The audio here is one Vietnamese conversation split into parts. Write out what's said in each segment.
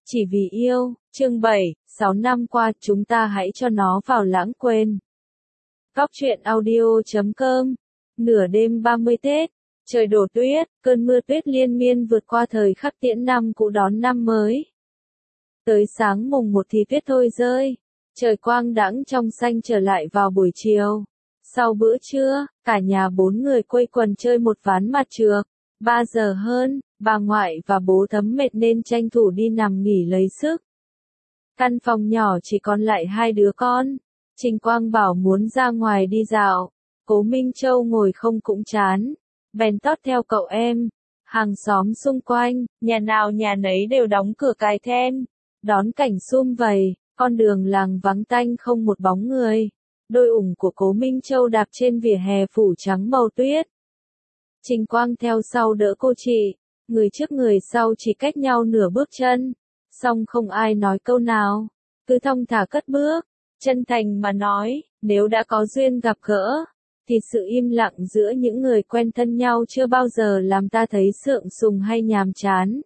Chỉ vì yêu, chương 7, 6 năm qua chúng ta hãy cho nó vào lãng quên. Góc truyện audio.com. Nửa đêm 30 Tết, trời đổ tuyết, cơn mưa tuyết liên miên vượt qua thời khắc tiễn năm cũ đón năm mới. Tới sáng mùng 1 thì tuyết thôi rơi, trời quang đãng trong xanh trở lại vào buổi chiều. Sau bữa trưa, cả nhà 4 người quây quần chơi một ván mặt trược. 3 giờ hơn, bà ngoại và bố thấm mệt nên tranh thủ đi nằm nghỉ lấy sức. Căn phòng nhỏ chỉ còn lại 2 đứa con. Trình Quang bảo muốn ra ngoài đi dạo. Cố Minh Châu ngồi không cũng chán. Bèn tót theo cậu em. Hàng xóm xung quanh, nhà nào nhà nấy đều đóng cửa cài then. Đón cảnh sum vầy, con đường làng vắng tanh không một bóng người. Đôi ủng của Cố Minh Châu đạp trên vỉa hè phủ trắng màu tuyết. Trình Quang theo sau đỡ cô chị, người trước người sau chỉ cách nhau nửa bước chân, song không ai nói câu nào, cứ thong thả cất bước, chân thành mà nói, nếu đã có duyên gặp gỡ, thì sự im lặng giữa những người quen thân nhau chưa bao giờ làm ta thấy sượng sùng hay nhàm chán.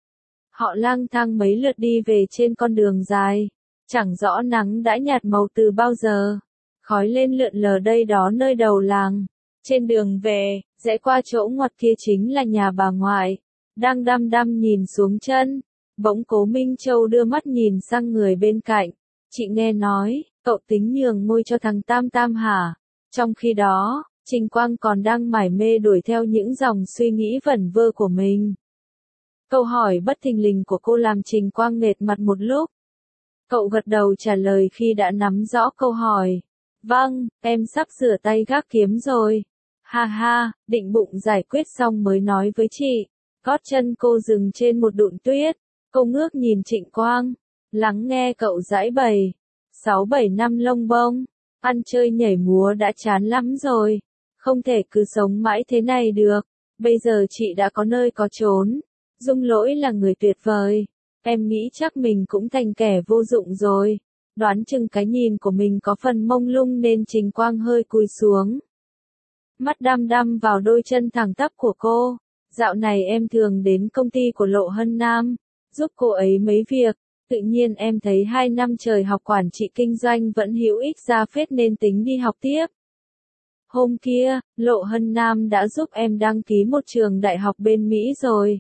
Họ lang thang mấy lượt đi về trên con đường dài, chẳng rõ nắng đã nhạt màu từ bao giờ, khói lên lượn lờ đây đó nơi đầu làng. Trên đường về, rẽ qua chỗ ngoặt kia chính là nhà bà ngoại, đang đăm đăm nhìn xuống chân. Bỗng Cố Minh Châu đưa mắt nhìn sang người bên cạnh. Chị nghe nói, cậu tính nhường ngôi cho thằng Tam Tam hả? Trong khi đó, Trình Quang còn đang mải mê đuổi theo những dòng suy nghĩ vẩn vơ của mình. Câu hỏi bất thình lình của cô làm Trình Quang nghệt mặt một lúc. Cậu gật đầu trả lời khi đã nắm rõ câu hỏi. Vâng, em sắp rửa tay gác kiếm rồi. Ha ha, định bụng giải quyết xong mới nói với chị. Gót chân cô dừng trên một đụn tuyết. Cô ngước nhìn Trịnh Quang. Lắng nghe cậu giãi bày. 6-7 năm lông bông. Ăn chơi nhảy múa đã chán lắm rồi. Không thể cứ sống mãi thế này được. Bây giờ chị đã có nơi có chốn. Dung Lỗi là người tuyệt vời. Em nghĩ chắc mình cũng thành kẻ vô dụng rồi. Đoán chừng cái nhìn của mình có phần mông lung nên Trình Quang hơi cúi xuống. Mắt đăm đăm vào đôi chân thẳng tắp của cô. Dạo này em thường đến công ty của Lộ Hân Nam, giúp cô ấy mấy việc. Tự nhiên em thấy 2 năm trời học quản trị kinh doanh vẫn hữu ích ra phết nên tính đi học tiếp. Hôm kia, Lộ Hân Nam đã giúp em đăng ký một trường đại học bên Mỹ rồi.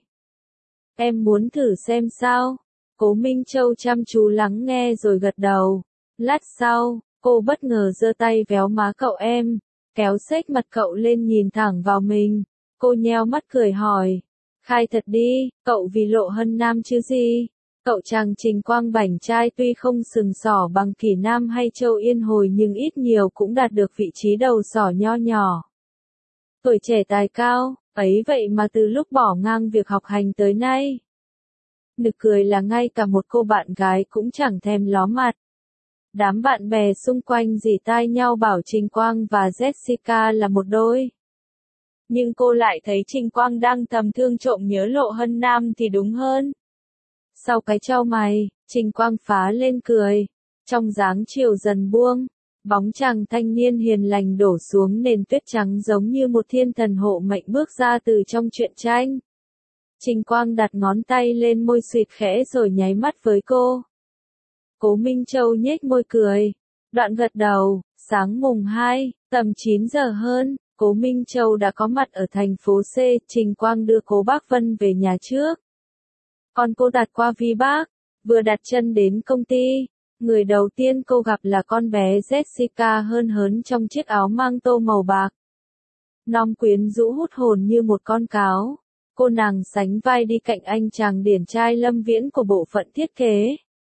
Em muốn thử xem sao? Cố Minh Châu chăm chú lắng nghe rồi gật đầu. Lát sau, cô bất ngờ giơ tay véo má cậu em, kéo xếch mặt cậu lên nhìn thẳng vào mình. Cô nheo mắt cười hỏi. Khai thật đi, cậu vì Lộ Hân Nam chứ gì? Cậu chàng Trình Quang bảnh trai tuy không sừng sỏ bằng Kỳ Nam hay Châu Yên Hồi nhưng ít nhiều cũng đạt được vị trí đầu sỏ nho nhỏ. Tuổi trẻ tài cao, ấy vậy mà từ lúc bỏ ngang việc học hành tới nay. Nực cười là ngay cả một cô bạn gái cũng chẳng thèm ló mặt. Đám bạn bè xung quanh rỉ tai nhau bảo Trình Quang và Jessica là một đôi. Nhưng cô lại thấy Trình Quang đang thầm thương trộm nhớ Lộ Hân Nam thì đúng hơn. Sau cái chau mày, Trình Quang phá lên cười. Trong dáng chiều dần buông, bóng chàng thanh niên hiền lành đổ xuống nền tuyết trắng giống như một thiên thần hộ mệnh bước ra từ trong truyện tranh. Trình Quang đặt ngón tay lên môi xịt khẽ rồi nháy mắt với cô. Cố Minh Châu nhếch môi cười. Đoạn gật đầu. Sáng mùng 2, tầm 9 giờ hơn, Cố Minh Châu đã có mặt ở thành phố C. Trình Quang đưa Cố Bác Vân về nhà trước. Còn cô đặt qua Vi Bác. Vừa đặt chân đến công ty, người đầu tiên cô gặp là con bé Jessica hơn hớn trong chiếc áo mang tô màu bạc. Nong quyến rũ hút hồn như một con cáo. Cô nàng sánh vai đi cạnh anh chàng điển trai Lâm Viễn của bộ phận thiết kế.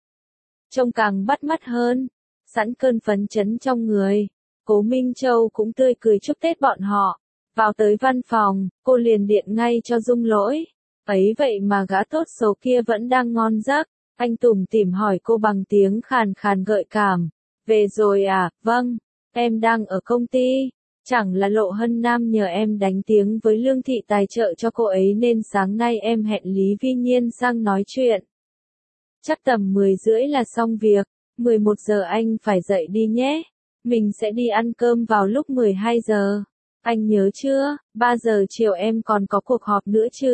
Trông càng bắt mắt hơn, sẵn cơn phấn chấn trong người. Cố Minh Châu cũng tươi cười chúc Tết bọn họ. Vào tới văn phòng, cô liền điện ngay cho Dung Lỗi. Ấy vậy mà gã tốt xấu kia vẫn đang ngon giấc. Anh tủm tỉm hỏi cô bằng tiếng khàn khàn gợi cảm. Về rồi à? Vâng, em đang ở công ty. Chẳng là Lộ Hân Nam nhờ em đánh tiếng với Lương Thị tài trợ cho cô ấy nên sáng nay em hẹn Lý Vi Nhiên sang nói chuyện. Chắc tầm 10 rưỡi là xong việc, 11 giờ anh phải dậy đi nhé. Mình sẽ đi ăn cơm vào lúc 12 giờ. Anh nhớ chưa, 3 giờ chiều em còn có cuộc họp nữa chứ.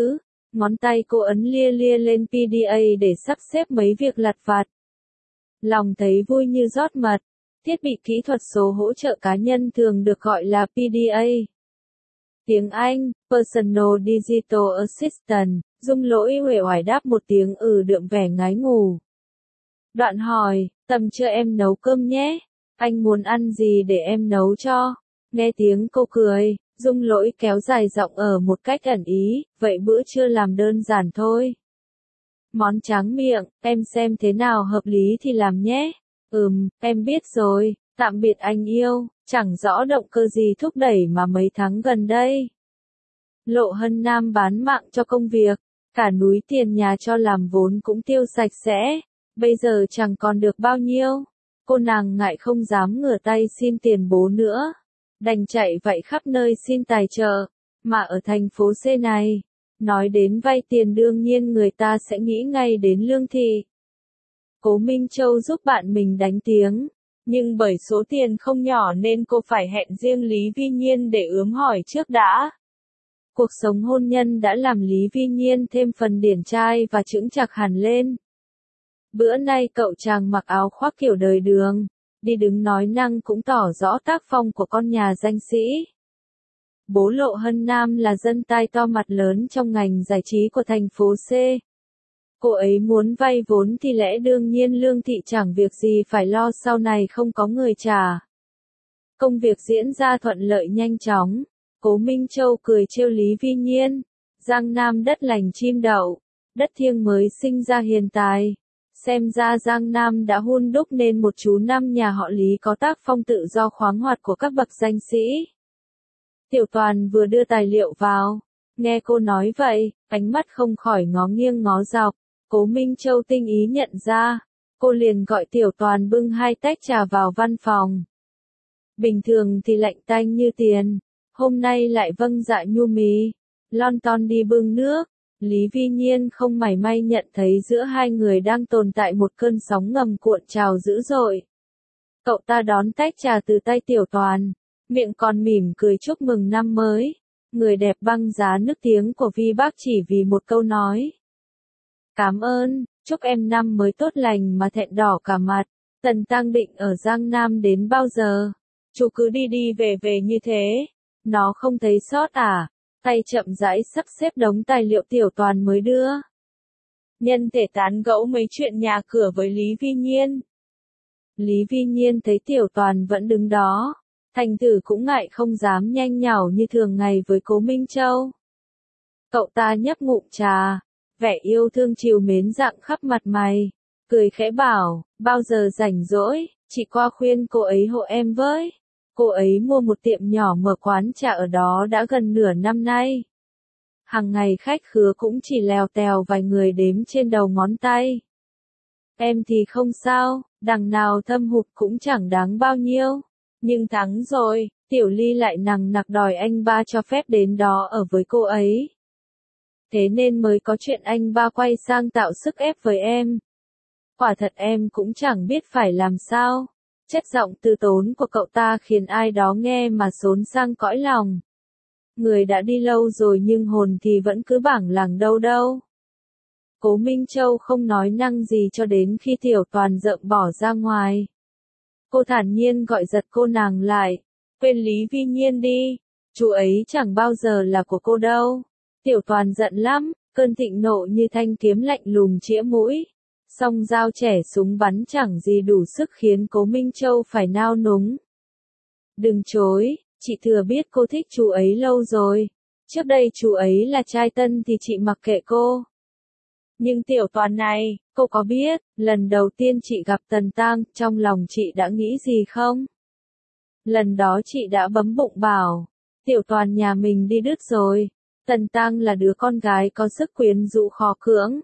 Ngón tay cô ấn lia lia lên PDA để sắp xếp mấy việc lặt vặt. Lòng thấy vui như rót mật. Thiết bị kỹ thuật số hỗ trợ cá nhân thường được gọi là PDA. Tiếng Anh, Personal Digital Assistant, Dung lỗi uể oải đáp một tiếng đượm vẻ ngái ngủ. Đoạn hỏi, tầm trưa em nấu cơm nhé, anh muốn ăn gì để em nấu cho? Nghe tiếng cô cười, Dung lỗi kéo dài giọng ở một cách ẩn ý, vậy bữa trưa làm đơn giản thôi. Món tráng miệng, em xem thế nào hợp lý thì làm nhé. Em biết rồi, tạm biệt anh yêu, chẳng rõ động cơ gì thúc đẩy mà mấy tháng gần đây. Lộ Hân Nam bán mạng cho công việc, cả núi tiền nhà cho làm vốn cũng tiêu sạch sẽ, bây giờ chẳng còn được bao nhiêu. Cô nàng ngại không dám ngửa tay xin tiền bố nữa, đành chạy vậy khắp nơi xin tài trợ, mà ở thành phố C này, nói đến vay tiền đương nhiên người ta sẽ nghĩ ngay đến Lương Thị. Cố Minh Châu giúp bạn mình đánh tiếng, nhưng bởi số tiền không nhỏ nên cô phải hẹn riêng Lý Vi Nhiên để ướm hỏi trước đã. Cuộc sống hôn nhân đã làm Lý Vi Nhiên thêm phần điển trai và chững chạc hẳn lên. Bữa nay cậu chàng mặc áo khoác kiểu đời đường, đi đứng nói năng cũng tỏ rõ tác phong của con nhà danh sĩ. Bố Lộ Hân Nam là dân tai to mặt lớn trong ngành giải trí của thành phố C. Cô ấy muốn vay vốn thì lẽ đương nhiên Lương Thị chẳng việc gì phải lo sau này không có người trả. Công việc diễn ra thuận lợi nhanh chóng. Cố Minh Châu cười trêu Lý Vi Nhiên. Giang Nam đất lành chim đậu, đất thiêng mới sinh ra hiền tài. Xem ra Giang Nam đã hun đúc nên một chú năm nhà họ Lý có tác phong tự do khoáng hoạt của các bậc danh sĩ. Tiểu Toàn vừa đưa tài liệu vào, nghe cô nói vậy, ánh mắt không khỏi ngó nghiêng ngó dọc. Cố Minh Châu tinh ý nhận ra, cô liền gọi Tiểu Toàn bưng 2 tách trà vào văn phòng. Bình thường thì lạnh tanh như tiền, hôm nay lại vâng dạ nhu mì, lon ton đi bưng nước. Lý Vi Nhiên không mảy may nhận thấy giữa hai người đang tồn tại một cơn sóng ngầm cuộn trào dữ dội. Cậu ta đón tách trà từ tay Tiểu Toàn, miệng còn mỉm cười chúc mừng năm mới. Người đẹp băng giá nức tiếng của Vi Bác chỉ vì một câu nói. Cảm ơn, chúc em năm mới tốt lành mà thẹn đỏ cả mặt. Tần Tăng định ở Giang Nam đến bao giờ? Chú cứ đi đi về về như thế. Nó không thấy sót à? Tay chậm rãi sắp xếp đống tài liệu Tiểu Toàn mới đưa. Nhân thể tán gẫu mấy chuyện nhà cửa với Lý Vi Nhiên. Lý Vi Nhiên thấy Tiểu Toàn vẫn đứng đó, thành thử cũng ngại không dám nhanh nhảu như thường ngày với Cố Minh Châu. Cậu ta nhấp ngụm trà, vẻ yêu thương trìu mến rạng khắp mặt mày, cười khẽ bảo, bao giờ rảnh rỗi, chị qua khuyên cô ấy hộ em với. Cô ấy mua một tiệm nhỏ mở quán trà ở đó đã gần nửa năm nay. Hàng ngày khách khứa cũng chỉ lèo tèo vài người đếm trên đầu ngón tay. Em thì không sao, đằng nào thâm hụt cũng chẳng đáng bao nhiêu. Nhưng thắng rồi, Tiểu Ly lại nằng nặc đòi anh ba cho phép đến đó ở với cô ấy. Thế nên mới có chuyện anh ba quay sang tạo sức ép với em. Quả thật em cũng chẳng biết phải làm sao. Chất giọng từ tốn của cậu ta khiến ai đó nghe mà xốn sang cõi lòng. Người đã đi lâu rồi nhưng hồn thì vẫn cứ bảng làng đâu đâu. Cố Minh Châu không nói năng gì cho đến khi Tiểu Toàn rợm bỏ ra ngoài. Cô thản nhiên gọi giật cô nàng lại. Quên Lý Vi Nhiên đi, chú ấy chẳng bao giờ là của cô đâu. Tiểu Toàn giận lắm, cơn thịnh nộ như thanh kiếm lạnh lùng chĩa mũi. Song dao trẻ súng bắn chẳng gì đủ sức khiến Cố Minh Châu phải nao núng. Đừng chối, chị thừa biết cô thích chú ấy lâu rồi. Trước đây chú ấy là trai tân thì chị mặc kệ cô. Nhưng Tiểu Toàn này, cô có biết, lần đầu tiên chị gặp Tần Tăng, trong lòng chị đã nghĩ gì không? Lần đó chị đã bấm bụng bảo, Tiểu Toàn nhà mình đi đứt rồi. Tần Tăng là đứa con gái có sức quyến rũ khó cưỡng.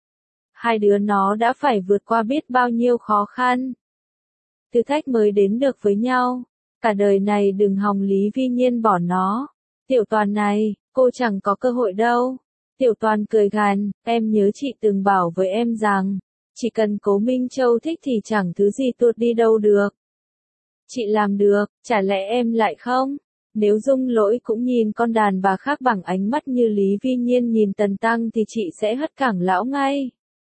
Hai đứa nó đã phải vượt qua biết bao nhiêu khó khăn. Thử thách mới đến được với nhau. Cả đời này đừng hòng Lý Vi Nhiên bỏ nó. Tiểu Toàn này, cô chẳng có cơ hội đâu. Tiểu Toàn cười gằn, em nhớ chị từng bảo với em rằng, chỉ cần Cố Minh Châu thích thì chẳng thứ gì tuột đi đâu được. Chị làm được, chả lẽ em lại không? Nếu Dung Lỗi cũng nhìn con đàn bà khác bằng ánh mắt như Lý Vi Nhiên nhìn Tần Tăng thì chị sẽ hất cẳng lão ngay.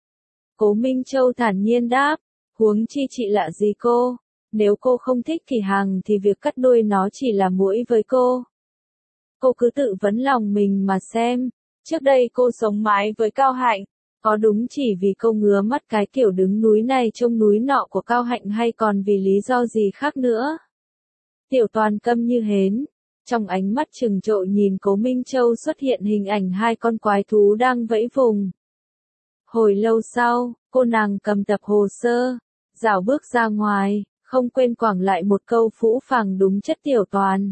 Cố Minh Châu thản nhiên đáp, huống chi chị lạ gì cô, nếu cô không thích Kỳ Hằng thì việc cắt đuôi nó chỉ là muỗi với cô. Cô cứ tự vấn lòng mình mà xem, trước đây cô sống mái với Cao Hạnh, có đúng chỉ vì cô ngứa mắt cái kiểu đứng núi này trông núi nọ của Cao Hạnh hay còn vì lý do gì khác nữa? Tiểu Toàn câm như hến, trong ánh mắt trừng trội nhìn Cố Minh Châu xuất hiện hình ảnh hai con quái thú đang vẫy vùng. Hồi lâu sau, cô nàng cầm tập hồ sơ, rảo bước ra ngoài, không quên quẳng lại một câu phũ phàng đúng chất Tiểu Toàn.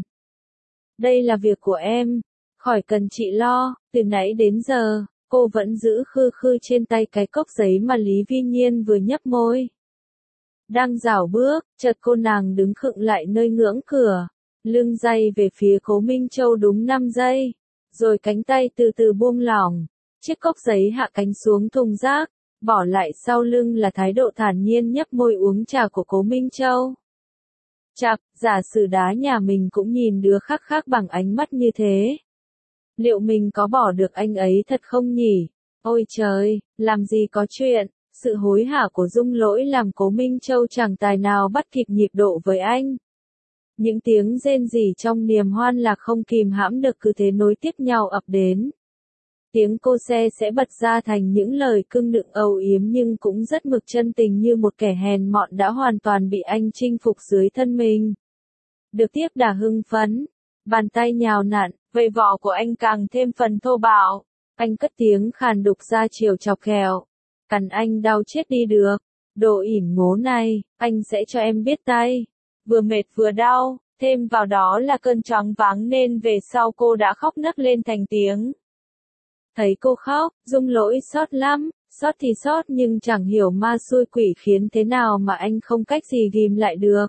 Đây là việc của em, khỏi cần chị lo, từ nãy đến giờ, cô vẫn giữ khư khư trên tay cái cốc giấy mà Lý Vi Nhiên vừa nhấp môi. Đang rảo bước, chợt cô nàng đứng khựng lại nơi ngưỡng cửa, lưng day về phía Cố Minh Châu đúng 5 giây, rồi cánh tay từ từ buông lỏng, chiếc cốc giấy hạ cánh xuống thùng rác, bỏ lại sau lưng là thái độ thản nhiên nhấp môi uống trà của Cố Minh Châu. Chạc, giả sử đá nhà mình cũng nhìn đứa khác khác bằng ánh mắt như thế. Liệu mình có bỏ được anh ấy thật không nhỉ? Ôi trời, làm gì có chuyện, sự hối hả của Dung Lỗi làm Cố Minh Châu chẳng tài nào bắt kịp nhịp độ với anh. Những tiếng rên rỉ trong niềm hoan lạc không kìm hãm được cứ thế nối tiếp nhau ập đến. Tiếng cô xe sẽ bật ra thành những lời cưng nựng âu yếm nhưng cũng rất mực chân tình như một kẻ hèn mọn đã hoàn toàn bị anh chinh phục dưới thân mình. Được tiếp đà hưng phấn, bàn tay nhào nặn, vây vỏ của anh càng thêm phần thô bạo. Anh cất tiếng khàn đục ra chiều chọc ghẹo. Cắn anh đau chết đi được. Đồ ỉn ngố này, anh sẽ cho em biết tay. Vừa mệt vừa đau, thêm vào đó là cơn choáng váng nên về sau cô đã khóc nấc lên thành tiếng. Thấy cô khóc, Dung Lỗi xót lắm, xót thì xót nhưng chẳng hiểu ma xui quỷ khiến thế nào mà anh không cách gì ghim lại được.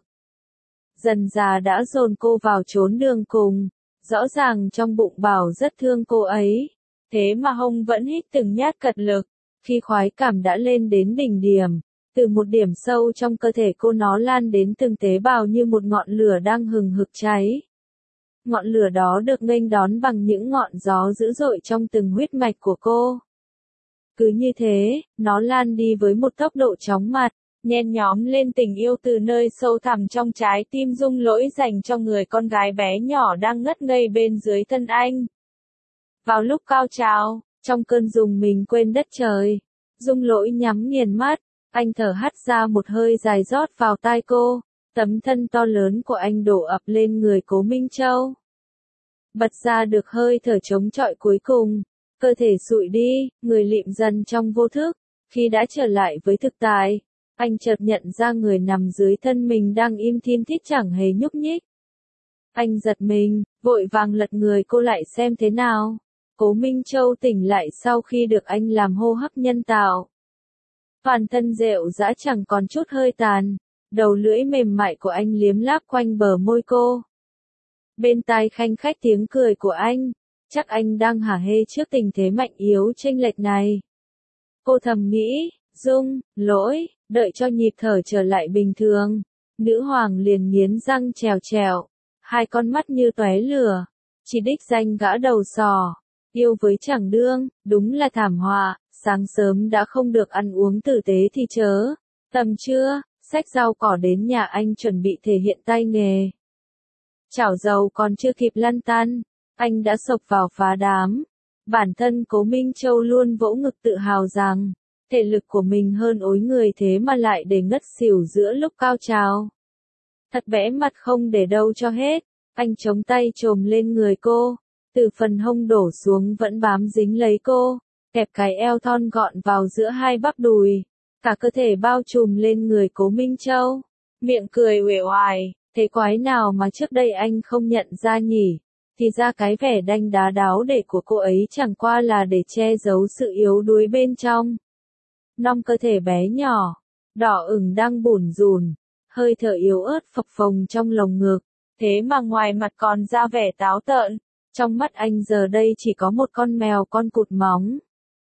Dần già đã dồn cô vào chốn đường cùng, rõ ràng trong bụng bảo rất thương cô ấy, thế mà Hồng vẫn hít từng nhát cật lực, khi khoái cảm đã lên đến đỉnh điểm, từ một điểm sâu trong cơ thể cô nó lan đến từng tế bào như một ngọn lửa đang hừng hực cháy. Ngọn lửa đó được nghênh đón bằng những ngọn gió dữ dội trong từng huyết mạch của cô. Cứ như thế, nó lan đi với một tốc độ chóng mặt, nhen nhóm lên tình yêu từ nơi sâu thẳm trong trái tim Dung Lỗi dành cho người con gái bé nhỏ đang ngất ngây bên dưới thân anh. Vào lúc cao trào, trong cơn rùng mình quên đất trời, Dung Lỗi nhắm nghiền mắt, anh thở hắt ra một hơi dài rót vào tai cô, tấm thân to lớn của anh đổ ập lên người Cố Minh Châu. Bật ra được hơi thở chống chọi cuối cùng, cơ thể sụi đi, người lịm dần trong vô thức, khi đã trở lại với thực tại. Anh chợt nhận ra người nằm dưới thân mình đang im thin thít chẳng hề nhúc nhích. Anh giật mình, vội vàng lật người cô lại xem thế nào. Cố Minh Châu tỉnh lại sau khi được anh làm hô hấp nhân tạo. Toàn thân rệu rã chẳng còn chút hơi tàn, đầu lưỡi mềm mại của anh liếm láp quanh bờ môi cô. Bên tai khanh khách tiếng cười của anh, chắc anh đang hả hê trước tình thế mạnh yếu chênh lệch này. Cô thầm nghĩ, Dung, Lỗi, đợi cho nhịp thở trở lại bình thường. Nữ hoàng liền nghiến răng trèo trèo, hai con mắt như tóe lửa, chỉ đích danh gã đầu sò, yêu với chẳng đương, đúng là thảm họa, sáng sớm đã không được ăn uống tử tế thì chớ, tầm trưa, xách rau cỏ đến nhà anh chuẩn bị thể hiện tay nghề. Chảo dầu còn chưa kịp lăn tăn, anh đã xộc vào phá đám. Bản thân Cố Minh Châu luôn vỗ ngực tự hào rằng, thể lực của mình hơn ối người thế mà lại để ngất xỉu giữa lúc cao trào. Thật bẽ mặt không để đâu cho hết, anh chống tay chồm lên người cô, từ phần hông đổ xuống vẫn bám dính lấy cô, kẹp cái eo thon gọn vào giữa hai bắp đùi, cả cơ thể bao trùm lên người Cố Minh Châu, miệng cười uể oải, thế quái nào mà trước đây anh không nhận ra nhỉ, thì ra cái vẻ đanh đá đáo để của cô ấy chẳng qua là để che giấu sự yếu đuối bên trong. Nong cơ thể bé nhỏ, đỏ ửng đang bủn rủn, hơi thở yếu ớt phập phồng trong lồng ngực, thế mà ngoài mặt còn ra vẻ táo tợn, trong mắt anh giờ đây chỉ có một con mèo con cụt móng.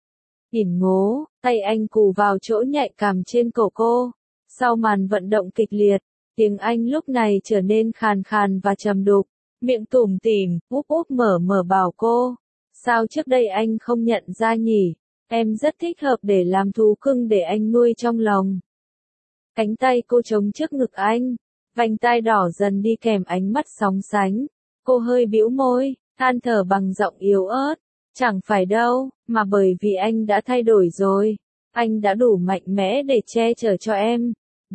Ỉn ngố, tay anh cù vào chỗ nhạy cảm trên cổ cô, sau màn vận động kịch liệt, tiếng anh lúc này trở nên khàn khàn và trầm đục, miệng tủm tỉm, úp úp mở mở bảo cô. Sao trước đây anh không nhận ra nhỉ? Em rất thích hợp để làm thú cưng để anh nuôi trong lòng. Cánh tay cô chống trước ngực anh, vành tai đỏ dần đi kèm ánh mắt sóng sánh. Cô hơi bĩu môi, than thở bằng giọng yếu ớt. Chẳng phải đâu, mà bởi vì anh đã thay đổi rồi. Anh đã đủ mạnh mẽ để che chở cho em.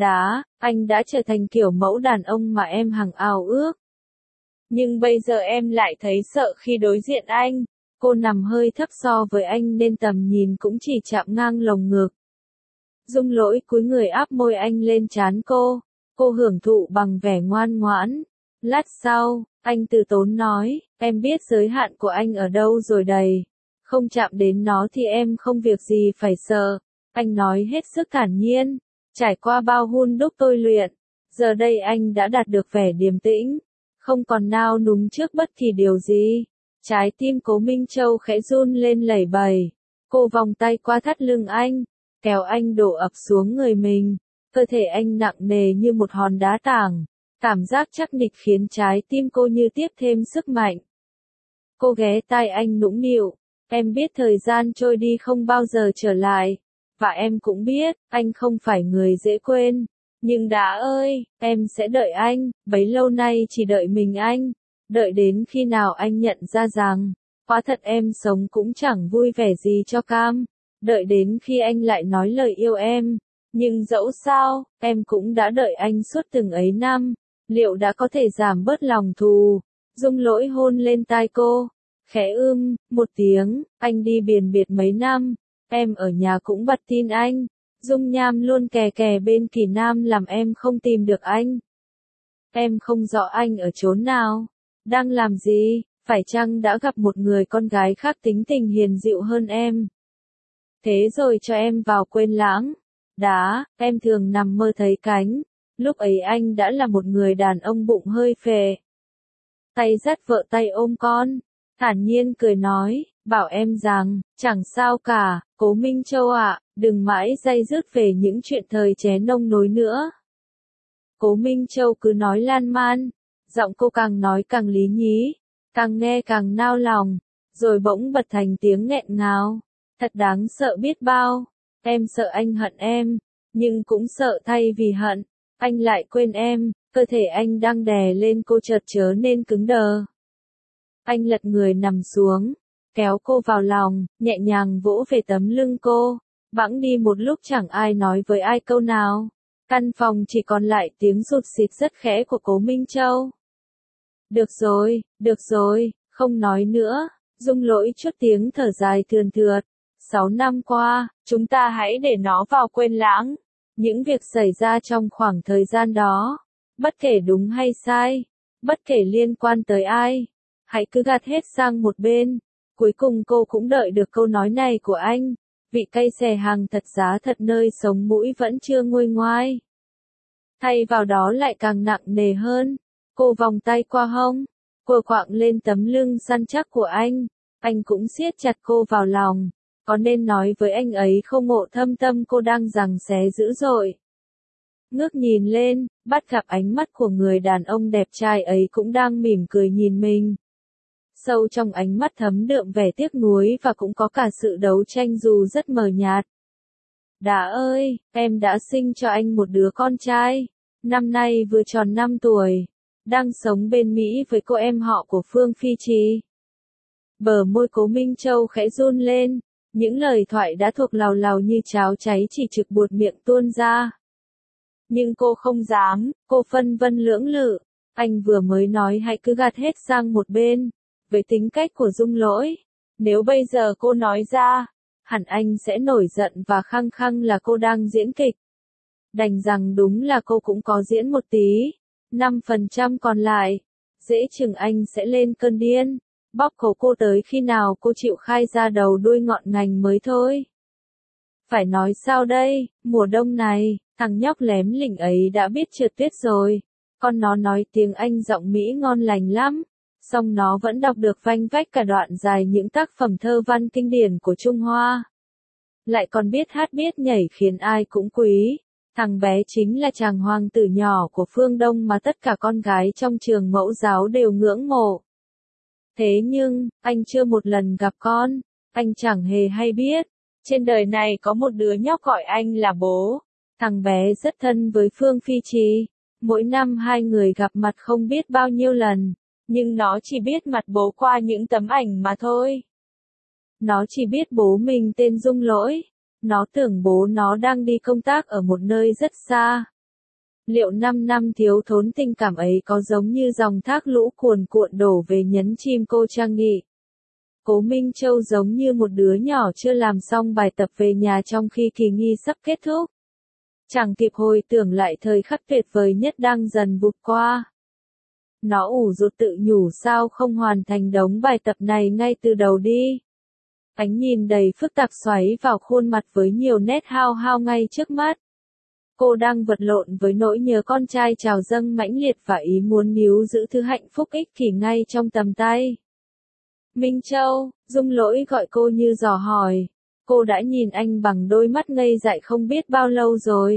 Anh đã trở thành kiểu mẫu đàn ông mà em hằng ao ước. Nhưng bây giờ em lại thấy sợ khi đối diện anh. Cô nằm hơi thấp so với anh nên tầm nhìn cũng chỉ chạm ngang lồng ngực. Dung Lỗi cúi người áp môi anh lên trán cô. Cô hưởng thụ bằng vẻ ngoan ngoãn. Lát sau, anh từ tốn nói, em biết giới hạn của anh ở đâu rồi đầy. Không chạm đến nó thì em không việc gì phải sợ. Anh nói hết sức thản nhiên. Trải qua bao hun đúc tôi luyện, giờ đây anh đã đạt được vẻ điềm tĩnh. Không còn nao núng trước bất kỳ điều gì. Trái tim Cố Minh Châu khẽ run lên lẩy bẩy. Cô vòng tay qua thắt lưng anh, kéo anh đổ ập xuống người mình. Cơ thể anh nặng nề như một hòn đá tảng. Cảm giác chắc nịch khiến trái tim cô như tiếp thêm sức mạnh. Cô ghé tai anh nũng nịu. Em biết thời gian trôi đi không bao giờ trở lại. Và em cũng biết, anh không phải người dễ quên. Nhưng đã ơi, em sẽ đợi anh, bấy lâu nay chỉ đợi mình anh. Đợi đến khi nào anh nhận ra rằng, quả thật em sống cũng chẳng vui vẻ gì cho cam. Đợi đến khi anh lại nói lời yêu em. Nhưng dẫu sao, em cũng đã đợi anh suốt từng ấy năm. Liệu đã có thể giảm bớt lòng thù? Dung Lỗi hôn lên tai cô. Khẽ một tiếng, anh đi biển biệt mấy năm. Em ở nhà cũng bật tin anh. Dung Nham luôn kè kè bên Kỳ Nam làm em không tìm được anh. Em không rõ anh ở chốn nào. Đang làm gì? Phải chăng đã gặp một người con gái khác tính tình hiền dịu hơn em? Thế rồi cho em vào quên lãng. Em thường nằm mơ thấy cánh. Lúc ấy anh đã là một người đàn ông bụng hơi phệ. Tay dắt vợ tay ôm con. Thản nhiên cười nói, bảo em rằng, chẳng sao cả, Cố Minh Châu ạ, đừng mãi day dứt về những chuyện thời trẻ nông nối nữa. Cố Minh Châu cứ nói lan man, giọng cô càng nói càng lý nhí, càng nghe càng nao lòng, rồi bỗng bật thành tiếng nghẹn ngào. Thật đáng sợ biết bao, em sợ anh hận em, nhưng cũng sợ thay vì hận, anh lại quên em, cơ thể anh đang đè lên cô chợt trở nên cứng đờ. Anh lật người nằm xuống, kéo cô vào lòng, nhẹ nhàng vỗ về tấm lưng cô. Bẵng đi một lúc chẳng ai nói với ai câu nào. Căn phòng chỉ còn lại tiếng sụt sịt rất khẽ của Cố Minh Châu. Được rồi, không nói nữa. Dung Lỗi chút tiếng thở dài thườn thượt. 6 năm qua, chúng ta hãy để nó vào quên lãng. Những việc xảy ra trong khoảng thời gian đó, bất kể đúng hay sai, bất kể liên quan tới ai, hãy cứ gạt hết sang một bên. Cuối cùng cô cũng đợi được câu nói này của anh. Vị cay xè hàng thật giá thật nơi sống mũi vẫn chưa nguôi ngoai. Thay vào đó lại càng nặng nề hơn. Cô vòng tay qua hông, cô quạng lên tấm lưng săn chắc của anh. Anh cũng siết chặt cô vào lòng. Có nên nói với anh ấy không ngộ thâm tâm cô đang giằng xé dữ dội. Ngước nhìn lên, bắt gặp ánh mắt của người đàn ông đẹp trai ấy cũng đang mỉm cười nhìn mình. Sâu trong ánh mắt thấm đượm vẻ tiếc nuối và cũng có cả sự đấu tranh dù rất mờ nhạt. Ơi, em đã sinh cho anh một đứa con trai. Năm nay vừa tròn 5 tuổi. Đang sống bên Mỹ với cô em họ của Phương Phi Trì. Bờ môi Cố Minh Châu khẽ run lên. Những lời thoại đã thuộc lào lào như cháo cháy chỉ trực buột miệng tuôn ra. Nhưng cô không dám, cô phân vân lưỡng lự. Anh vừa mới nói hãy cứ gạt hết sang một bên. Với tính cách của Dung Lỗi, nếu bây giờ cô nói ra, hẳn anh sẽ nổi giận và khăng khăng là cô đang diễn kịch. Đành rằng đúng là cô cũng có diễn một tí, 5% còn lại, dễ chừng anh sẽ lên cơn điên, bóp cổ cô tới khi nào cô chịu khai ra đầu đuôi ngọn ngành mới thôi. Phải nói sao đây, mùa đông này, thằng nhóc lém lỉnh ấy đã biết trượt tuyết rồi, con nó nói tiếng Anh giọng Mỹ ngon lành lắm. Song nó vẫn đọc được vanh vách cả đoạn dài những tác phẩm thơ văn kinh điển của Trung Hoa. Lại còn biết hát biết nhảy khiến ai cũng quý. Thằng bé chính là chàng hoàng tử nhỏ của phương Đông mà tất cả con gái trong trường mẫu giáo đều ngưỡng mộ. Thế nhưng, anh chưa một lần gặp con, anh chẳng hề hay biết. Trên đời này có một đứa nhóc gọi anh là bố. Thằng bé rất thân với Phương Phi Trì. Mỗi năm hai người gặp mặt không biết bao nhiêu lần, nhưng nó chỉ biết mặt bố qua những tấm ảnh mà thôi. Nó chỉ biết bố mình tên Dung Lỗi. Nó tưởng bố nó đang đi công tác ở một nơi rất xa. Liệu 5 năm thiếu thốn tình cảm ấy có giống như dòng thác lũ cuồn cuộn đổ về nhấn chim cô Trang Nghị? Cố Minh Châu giống như một đứa nhỏ chưa làm xong bài tập về nhà trong khi kỳ nghi sắp kết thúc. Chẳng kịp hồi tưởng lại thời khắc tuyệt vời nhất đang dần vụt qua. Nó ủ rụt tự nhủ sao không hoàn thành đống bài tập này ngay từ đầu đi. Ánh nhìn đầy phức tạp xoáy vào khuôn mặt với nhiều nét hao hao ngay trước mắt. Cô đang vật lộn với nỗi nhớ con trai trào dâng mãnh liệt và ý muốn níu giữ thứ hạnh phúc ích kỷ ngay trong tầm tay. Minh Châu, Dung Lỗi gọi cô như dò hỏi. Cô đã nhìn anh bằng đôi mắt ngây dại không biết bao lâu rồi.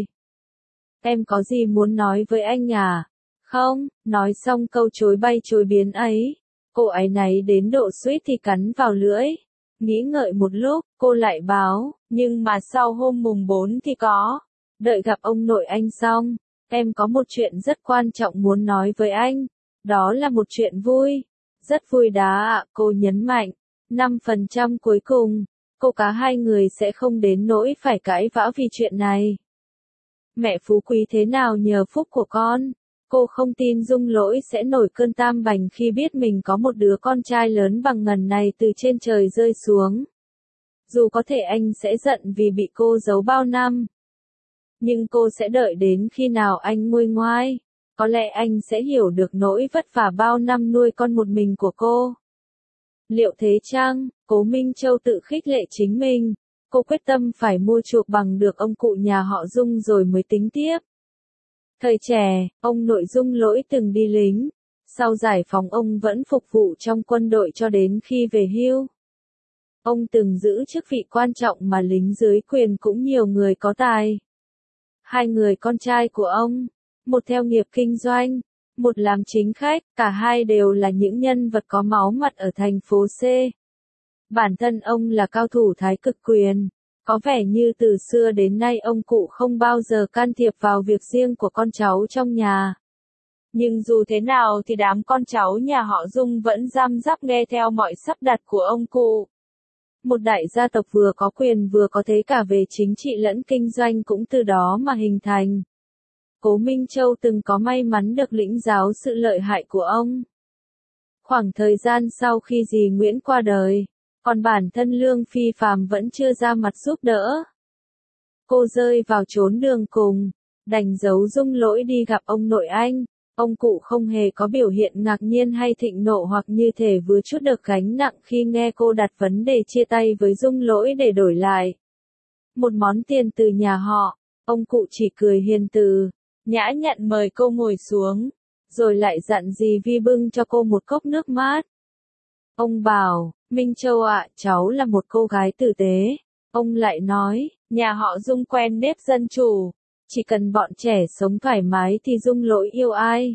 Em có gì muốn nói với anh à? Không, nói xong câu chối bay chối biến ấy. Cô áy náy đến độ suýt thì cắn vào lưỡi. Nghĩ ngợi một lúc, cô lại báo, nhưng mà sau hôm mùng 4 thì có. Đợi gặp ông nội anh xong, em có một chuyện rất quan trọng muốn nói với anh. Đó là một chuyện vui. Rất vui đá ạ, cô nhấn mạnh. 5% cuối cùng, cô cả hai người sẽ không đến nỗi phải cãi vã vì chuyện này. Mẹ phú quý thế nào nhờ phúc của con. Cô không tin Dung Lỗi sẽ nổi cơn tam bành khi biết mình có một đứa con trai lớn bằng ngần này từ trên trời rơi xuống. Dù có thể anh sẽ giận vì bị cô giấu bao năm. Nhưng cô sẽ đợi đến khi nào anh nguôi ngoai. Có lẽ anh sẽ hiểu được nỗi vất vả bao năm nuôi con một mình của cô. Liệu thế chăng? Cố Minh Châu tự khích lệ chính mình. Cô quyết tâm phải mua chuộc bằng được ông cụ nhà họ Dung rồi mới tính tiếp. Thời trẻ, ông nội Dung Lỗi từng đi lính. Sau giải phóng ông vẫn phục vụ trong quân đội cho đến khi về hưu. Ông từng giữ chức vị quan trọng mà lính dưới quyền cũng nhiều người có tài. Hai người con trai của ông, một theo nghiệp kinh doanh, một làm chính khách, cả hai đều là những nhân vật có máu mặt ở thành phố C. Bản thân ông là cao thủ thái cực quyền. Có vẻ như từ xưa đến nay ông cụ không bao giờ can thiệp vào việc riêng của con cháu trong nhà. Nhưng dù thế nào thì đám con cháu nhà họ Dung vẫn răm rắp nghe theo mọi sắp đặt của ông cụ. Một đại gia tộc vừa có quyền vừa có thế cả về chính trị lẫn kinh doanh cũng từ đó mà hình thành. Cố Minh Châu từng có may mắn được lĩnh giáo sự lợi hại của ông. Khoảng thời gian sau khi dì Nguyễn qua đời, còn bản thân Lương Phi Phàm vẫn chưa ra mặt giúp đỡ. Cô rơi vào chốn đường cùng, đành giấu Dung Lỗi đi gặp ông nội anh. Ông cụ không hề có biểu hiện ngạc nhiên hay thịnh nộ hoặc như thể vừa trút được gánh nặng khi nghe cô đặt vấn đề chia tay với Dung Lỗi để đổi lại một món tiền từ nhà họ. Ông cụ chỉ cười hiền từ, nhã nhặn mời cô ngồi xuống, rồi lại dặn dì Vi bưng cho cô một cốc nước mát. Ông bảo, Minh Châu ạ, cháu là một cô gái tử tế. Ông lại nói, nhà họ Dung quen nếp dân chủ. Chỉ cần bọn trẻ sống thoải mái thì Dung Lỗi yêu ai,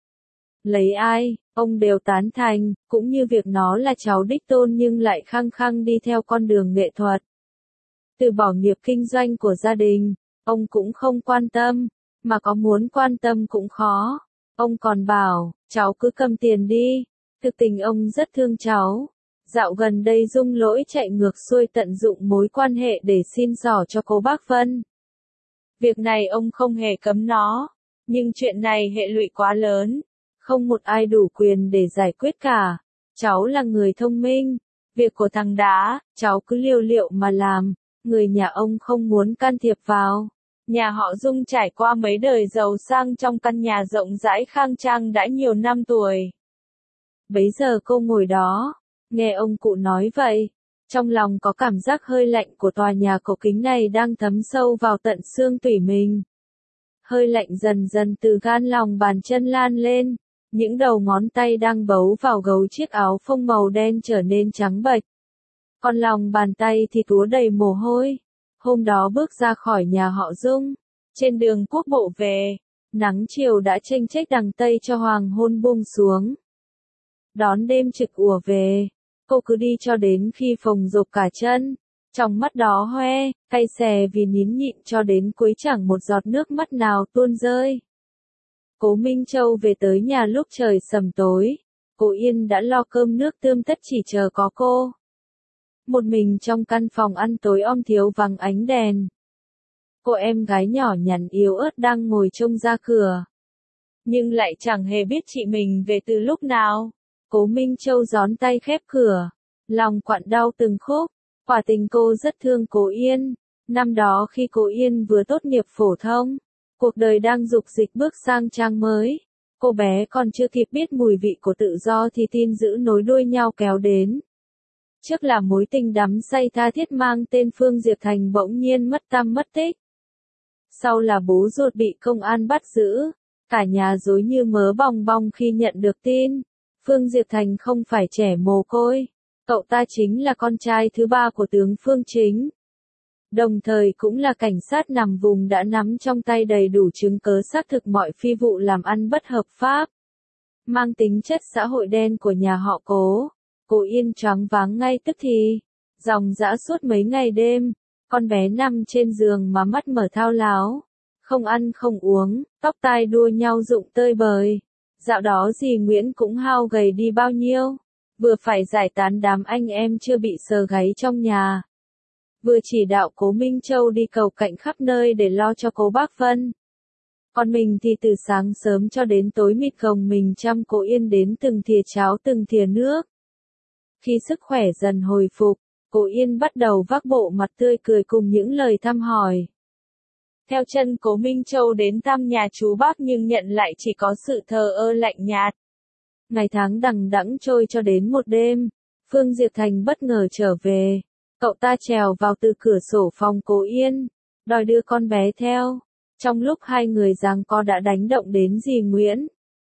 lấy ai, ông đều tán thành, cũng như việc nó là cháu đích tôn nhưng lại khăng khăng đi theo con đường nghệ thuật. Từ bỏ nghiệp kinh doanh của gia đình, ông cũng không quan tâm, mà có muốn quan tâm cũng khó. Ông còn bảo, cháu cứ cầm tiền đi, thực tình ông rất thương cháu. Dạo gần đây Dung Lỗi chạy ngược xuôi tận dụng mối quan hệ để xin xỏ cho cô bác Vân. Việc này ông không hề cấm nó, nhưng chuyện này hệ lụy quá lớn, không một ai đủ quyền để giải quyết cả. Cháu là người thông minh, việc của thằng Đá, cháu cứ liều liệu mà làm, người nhà ông không muốn can thiệp vào. Nhà họ Dung trải qua mấy đời giàu sang trong căn nhà rộng rãi khang trang đã nhiều năm tuổi. Bấy giờ cô ngồi đó, nghe ông cụ nói vậy. Trong lòng có cảm giác hơi lạnh của tòa nhà cổ kính này đang thấm sâu vào tận xương tủy mình. Hơi lạnh dần dần từ gan lòng bàn chân lan lên, những đầu ngón tay đang bấu vào gấu chiếc áo phông màu đen trở nên trắng bệch. Còn lòng bàn tay thì túa đầy mồ hôi. Hôm đó bước ra khỏi nhà họ Dung, Trên đường quốc bộ về, nắng chiều đã chênh chếch đằng tây cho hoàng hôn buông xuống. Đón đêm trực ùa về, cô cứ đi cho đến khi phồng rộp cả chân, trong mắt đó hoe, cay xè vì nín nhịn cho đến cuối chẳng một giọt nước mắt nào tuôn rơi. Cố Minh Châu về tới nhà lúc trời sầm tối, cô Yên đã lo cơm nước tươm tất chỉ chờ có cô. Một mình trong căn phòng ăn tối om thiếu vắng ánh đèn. Cô em gái nhỏ nhắn yếu ớt đang ngồi trông ra cửa. Nhưng lại chẳng hề biết chị mình về từ lúc nào. Cố Minh Châu gión tay khép cửa, lòng quặn đau từng khúc. Quả tình cô rất thương Cố Yên. Năm đó khi Cố Yên vừa tốt nghiệp phổ thông, cuộc đời đang dục dịch bước sang trang mới. Cô bé còn chưa kịp biết mùi vị của tự do thì tin dữ nối đuôi nhau kéo đến. Trước là mối tình đắm say tha thiết mang tên Phương Diệp Thành bỗng nhiên mất tăm mất tích. Sau là bố ruột bị công an bắt giữ. Cả nhà rối như mớ bòng bong khi nhận được tin. Phương Diệp Thành không phải trẻ mồ côi. Cậu ta chính là con trai thứ ba của tướng Phương Chính. Đồng thời cũng là cảnh sát nằm vùng đã nắm trong tay đầy đủ chứng cớ xác thực mọi phi vụ làm ăn bất hợp pháp. Mang tính chất xã hội đen của nhà họ Cố. Cố Yên choáng váng ngay tức thì. Dòng dã suốt mấy ngày đêm. Con bé nằm trên giường mà mắt mở thao láo. Không ăn không uống, tóc tai đua nhau rụng tơi bời. Dạo đó dì Nguyễn cũng hao gầy đi bao nhiêu. Vừa phải giải tán đám anh em chưa bị sờ gáy trong nhà. Vừa chỉ đạo Cố Minh Châu đi cầu cạnh khắp nơi để lo cho Cố Bác Vân. Còn mình thì từ sáng sớm cho đến tối mịt gồng mình chăm Cố Yên đến từng thìa cháo từng thìa nước. Khi sức khỏe dần hồi phục, Cố Yên bắt đầu vác bộ mặt tươi cười cùng những lời thăm hỏi. Theo chân Cố Minh Châu đến thăm nhà chú bác nhưng nhận lại chỉ có sự thờ ơ lạnh nhạt. Ngày tháng đằng đẵng trôi cho đến một đêm, Phương Diệp Thành bất ngờ trở về. Cậu ta trèo vào từ cửa sổ phòng Cố Yên, đòi đưa con bé theo. Trong lúc hai người giằng co đã đánh động đến dì Nguyễn.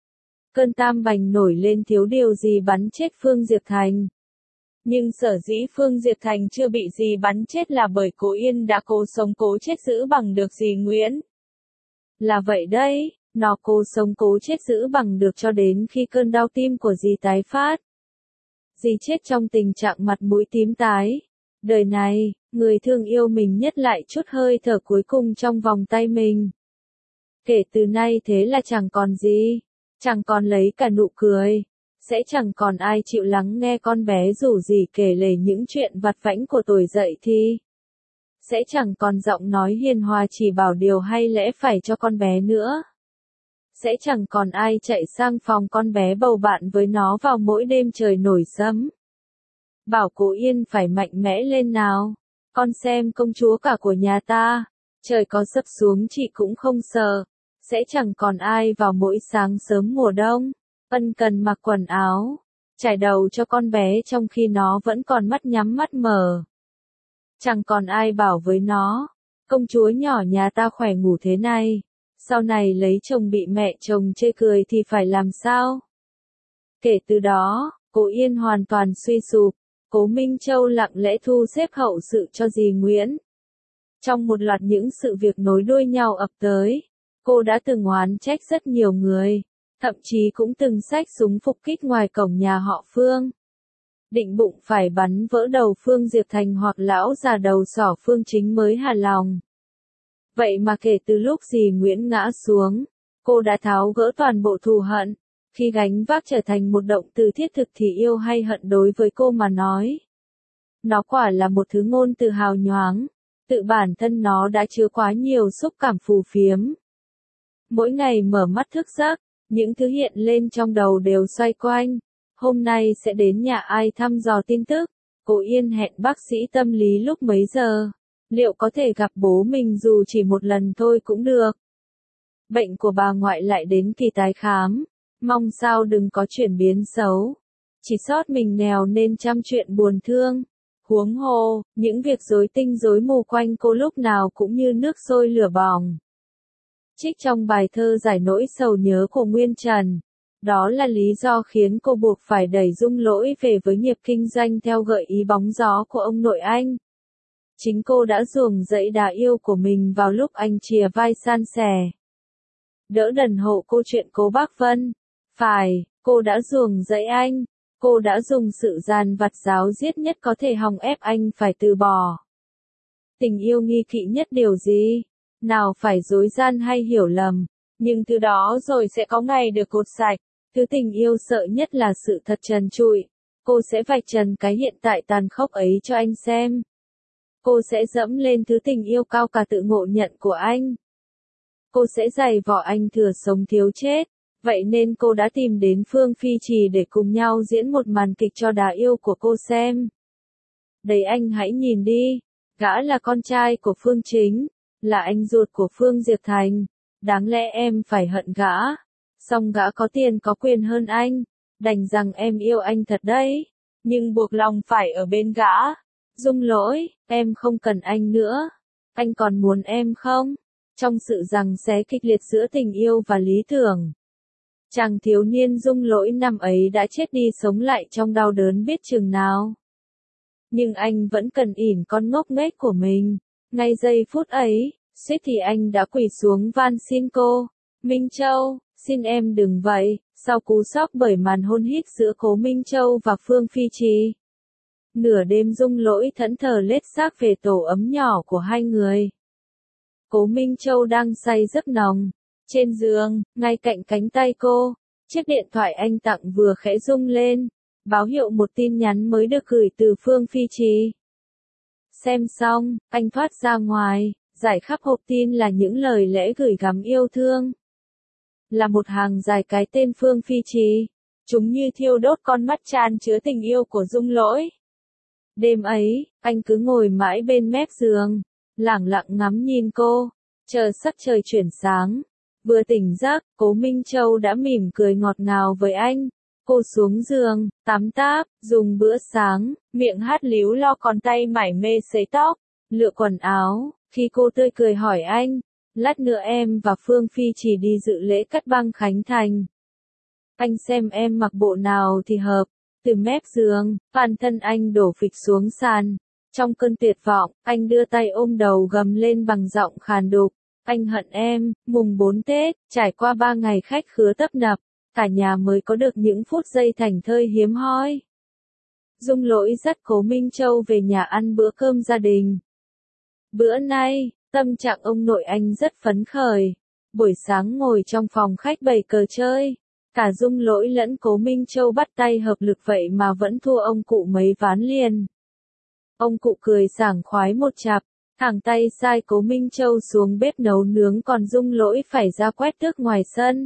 Cơn tam bành nổi lên thiếu điều gì bắn chết Phương Diệp Thành. Nhưng sở dĩ Phương Diệp Thành chưa bị dì bắn chết là bởi Cố Yên đã cố sống cố chết giữ bằng được dì Nguyễn. Là vậy đấy, nó cố sống cố chết giữ bằng được cho đến khi cơn đau tim của dì tái phát. Dì chết trong tình trạng mặt mũi tím tái. Đời này, người thương yêu mình nhất lại chút hơi thở cuối cùng trong vòng tay mình. Kể từ nay thế là chẳng còn gì, chẳng còn lấy cả nụ cười. Sẽ chẳng còn ai chịu lắng nghe con bé rủ rỉ kể lể những chuyện vặt vãnh của tuổi dậy thì. Sẽ chẳng còn giọng nói hiền hòa chỉ bảo điều hay lẽ phải cho con bé nữa. Sẽ chẳng còn ai chạy sang phòng con bé bầu bạn với nó vào mỗi đêm trời nổi sấm. Bảo Cố Yên phải mạnh mẽ lên nào. Con xem công chúa cả của nhà ta. Trời có sập xuống chị cũng không sợ. Sẽ chẳng còn ai vào mỗi sáng sớm mùa đông ân cần mặc quần áo, trải đầu cho con bé trong khi nó vẫn còn mắt nhắm mắt mở. Chẳng còn ai bảo với nó, công chúa nhỏ nhà ta khỏe ngủ thế này, sau này lấy chồng bị mẹ chồng chê cười thì phải làm sao? Kể từ đó, Cố Yên hoàn toàn suy sụp, Cố Minh Châu lặng lẽ thu xếp hậu sự cho dì Nguyễn. Trong một loạt những sự việc nối đuôi nhau ập tới, cô đã từng oán trách rất nhiều người. Thậm chí cũng từng xách súng phục kích ngoài cổng nhà họ Phương. Định bụng phải bắn vỡ đầu Phương Diệp Thành hoặc lão già đầu sỏ Phương Chính mới hà lòng. Vậy mà kể từ lúc dì Nguyễn ngã xuống, cô đã tháo gỡ toàn bộ thù hận. Khi gánh vác trở thành một động từ thiết thực thì yêu hay hận đối với cô mà nói. Nó quả là một thứ ngôn từ hào nhoáng. Tự bản thân nó đã chứa quá nhiều xúc cảm phù phiếm. Mỗi ngày mở mắt thức giấc, những thứ hiện lên trong đầu đều xoay quanh. Hôm nay sẽ đến nhà ai thăm dò tin tức. Cố Yên hẹn bác sĩ tâm lý lúc mấy giờ. Liệu có thể gặp bố mình dù chỉ một lần thôi cũng được. Bệnh của bà ngoại lại đến kỳ tái khám. Mong sao đừng có chuyển biến xấu. Chỉ sót mình nghèo nên trăm chuyện buồn thương. Huống hồ, những việc rối tinh rối mù quanh cô lúc nào cũng như nước sôi lửa bỏng. Trích trong bài thơ giải nỗi sầu nhớ của Nguyên Trần. Đó là lý do khiến cô buộc phải đẩy Dung Lỗi về với nghiệp kinh doanh theo gợi ý bóng gió của ông nội anh. Chính cô đã ruồng rẫy đà yêu của mình vào lúc anh chìa vai san sẻ. Đỡ đần hộ cô chuyện Cố Bác Vân. Phải, cô đã ruồng rẫy anh. Cô đã dùng sự dàn vặt giáo diết nhất có thể hòng ép anh phải từ bỏ. Tình yêu nghi kỵ nhất điều gì? Nào phải dối gian hay hiểu lầm. Nhưng thứ đó rồi sẽ có ngày được cột sạch. Thứ tình yêu sợ nhất là sự thật trần trụi. Cô sẽ vạch trần cái hiện tại tàn khốc ấy cho anh xem. Cô sẽ dẫm lên thứ tình yêu cao cả tự ngộ nhận của anh. Cô sẽ giày vò anh thừa sống thiếu chết. Vậy nên cô đã tìm đến Phương Phi Trì để cùng nhau diễn một màn kịch cho đà yêu của cô xem. Đấy anh hãy nhìn đi. Gã là con trai của Phương Chính. Là anh ruột của Phương Diệp Thành. Đáng lẽ em phải hận gã. Song gã có tiền có quyền hơn anh. Đành rằng em yêu anh thật đấy. Nhưng buộc lòng phải ở bên gã. Dung Lỗi, em không cần anh nữa. Anh còn muốn em không? Trong sự giằng xé kịch liệt giữa tình yêu và lý tưởng. Chàng thiếu niên Dung Lỗi năm ấy đã chết đi sống lại trong đau đớn biết chừng nào. Nhưng anh vẫn cần ỉn con ngốc nghếch của mình. Ngay giây phút ấy, suýt thì anh đã quỳ xuống van xin cô. Minh Châu, xin em đừng vậy. Sau cú sốc bởi màn hôn hít giữa Cố Minh Châu và Phương Phi Trì. Nửa đêm Dung Lỗi thẫn thờ lết xác về tổ ấm nhỏ của hai người. Cố Minh Châu đang say giấc nồng. Trên giường, ngay cạnh cánh tay cô, chiếc điện thoại anh tặng vừa khẽ rung lên, báo hiệu một tin nhắn mới được gửi từ Phương Phi Trì. Xem xong, anh thoát ra ngoài, rải khắp hộp tin là những lời lẽ gửi gắm yêu thương. Là một hàng dài cái tên Phương Phi Trì, chúng như thiêu đốt con mắt chan chứa tình yêu của Dung Lỗi. Đêm ấy, anh cứ ngồi mãi bên mép giường, lẳng lặng ngắm nhìn cô, chờ sắc trời chuyển sáng. Vừa tỉnh giấc, Cố Minh Châu đã mỉm cười ngọt ngào với anh. Cô xuống giường, tắm táp, dùng bữa sáng, miệng hát líu lo còn tay mải mê sấy tóc, lựa quần áo. Khi cô tươi cười hỏi anh, lát nữa em và Phương Phi chỉ đi dự lễ cắt băng Khánh Thành. Anh xem em mặc bộ nào thì hợp. Từ mép giường, toàn thân anh đổ phịch xuống sàn. Trong cơn tuyệt vọng, anh đưa tay ôm đầu gầm lên bằng giọng khàn đục. Anh hận em. Mùng 4 Tết, trải qua 3 ngày khách khứa tấp nập, cả nhà mới có được những phút giây thảnh thơi hiếm hoi. Dung Lỗi dắt Cố Minh Châu về nhà ăn bữa cơm gia đình. Bữa nay, tâm trạng ông nội anh rất phấn khởi. Buổi sáng ngồi trong phòng khách bày cờ chơi. Cả Dung Lỗi lẫn Cố Minh Châu bắt tay hợp lực vậy mà vẫn thua ông cụ mấy ván liền. Ông cụ cười sảng khoái một chặp, thẳng tay sai Cố Minh Châu xuống bếp nấu nướng còn Dung Lỗi phải ra quét tước ngoài sân.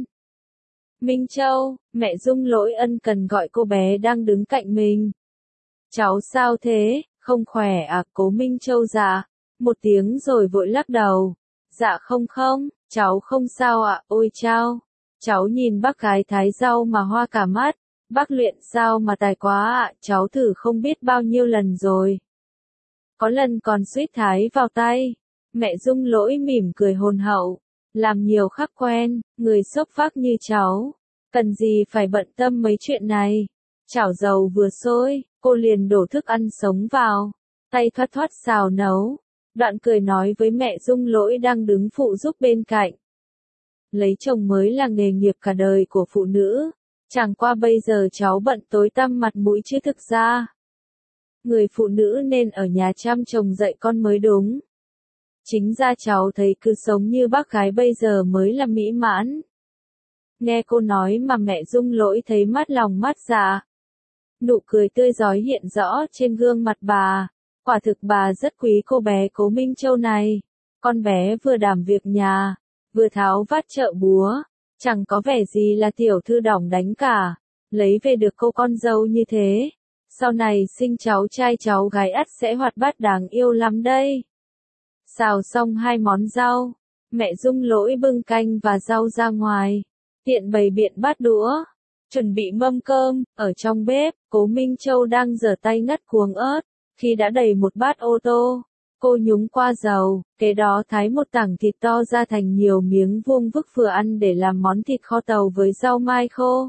Minh Châu, mẹ Dung Lỗi ân cần gọi cô bé đang đứng cạnh mình. Cháu sao thế, không khỏe à? Cố Minh Châu dạ. Một tiếng rồi vội lắc đầu. Dạ không, cháu không sao ạ. Ôi chao. Cháu nhìn bác gái thái rau mà hoa cả mắt. Bác luyện sao mà tài quá ạ. Cháu thử không biết bao nhiêu lần rồi. Có lần còn suýt thái vào tay. Mẹ Dung Lỗi mỉm cười hồn hậu. Làm nhiều khắc quen, người sốc phác như cháu. Cần gì phải bận tâm mấy chuyện này. Chảo dầu vừa sôi, cô liền đổ thức ăn sống vào. Tay thoát thoát xào nấu. Đoạn cười nói với mẹ Dung Lỗi đang đứng phụ giúp bên cạnh. Lấy chồng mới là nghề nghiệp cả đời của phụ nữ. Chẳng qua bây giờ cháu bận tối tăm mặt mũi chứ thực ra. Người phụ nữ nên ở nhà chăm chồng dạy con mới đúng. Chính ra cháu thấy cứ sống như bác gái bây giờ mới là mỹ mãn. Nghe cô nói mà mẹ Dung Lỗi thấy mát lòng mát dạ. Nụ cười tươi rói hiện rõ trên gương mặt bà. Quả thực bà rất quý cô bé Cố Minh Châu này. Con bé vừa đảm việc nhà, vừa tháo vát chợ búa. Chẳng có vẻ gì là tiểu thư đỏng đánh cả. Lấy về được cô con dâu như thế. Sau này sinh cháu trai cháu gái ắt sẽ hoạt bát đáng yêu lắm đây. Xào xong 2 món rau. Mẹ Dung Lỗi bưng canh và rau ra ngoài. Tiện bày biện bát đũa. Chuẩn bị mâm cơm. Ở trong bếp, Cố Minh Châu đang giở tay ngắt cuồng ớt. Khi đã đầy một bát ô tô, cô nhúng qua dầu, kế đó thái một tảng thịt to ra thành nhiều miếng vuông vức vừa ăn để làm món thịt kho tàu với rau mai khô.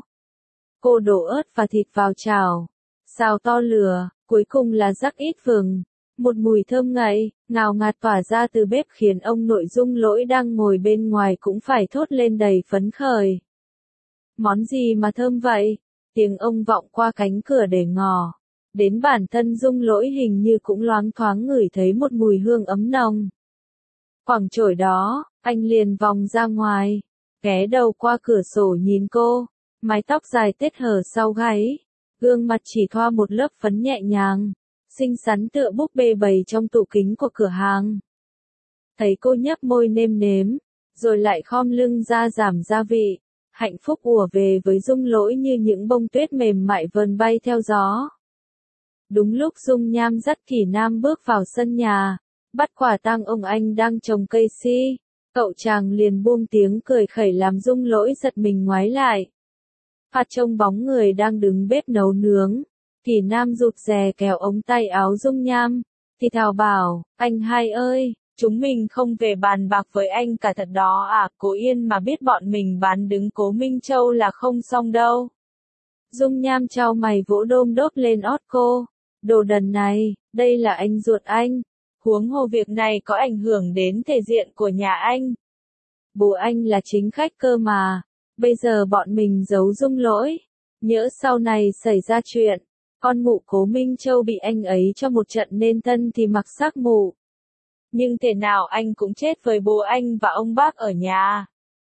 Cô đổ ớt và thịt vào chảo, xào to lửa, cuối cùng là rắc ít vừng. Một mùi thơm ngậy, ngào ngạt tỏa ra từ bếp khiến ông nội Dung Lỗi đang ngồi bên ngoài cũng phải thốt lên đầy phấn khởi. Món gì mà thơm vậy? Tiếng ông vọng qua cánh cửa để ngỏ. Đến bản thân Dung Lỗi hình như cũng loáng thoáng ngửi thấy một mùi hương ấm nồng. Khoảng chổi đó, anh liền vòng ra ngoài, ghé đầu qua cửa sổ nhìn cô, mái tóc dài tết hở sau gáy, gương mặt chỉ thoa một lớp phấn nhẹ nhàng, xinh xắn tựa búp bê bày trong tủ kính của cửa hàng. Thấy cô nhấp môi nêm nếm, rồi lại khom lưng ra giảm gia vị, hạnh phúc ùa về với Dung Lỗi như những bông tuyết mềm mại vờn bay theo gió. Đúng lúc Dung Nham dắt Kỳ Nam bước vào sân nhà, bắt quả tang ông anh đang trồng cây si, cậu chàng liền buông tiếng cười khẩy làm Dung Lỗi giật mình ngoái lại. Phát trông bóng người đang đứng bếp nấu nướng, Kỳ Nam rụt rè kéo ống tay áo Dung Nham, thì thào bảo, anh hai ơi, chúng mình không về bàn bạc với anh cả thật đó à, Cố Yên mà biết bọn mình bán đứng Cố Minh Châu là không xong đâu. Dung Nham chau mày vỗ đôm đốp lên ót cô, đồ đần này, đây là anh ruột anh, huống hồ việc này có ảnh hưởng đến thể diện của nhà anh. Bố anh là chính khách cơ mà, bây giờ bọn mình giấu Dung Lỗi, nhỡ sau này xảy ra chuyện, con mụ Cố Minh Châu bị anh ấy cho một trận nên thân thì mặc xác mụ. Nhưng thế nào anh cũng chết với bố anh và ông bác ở nhà.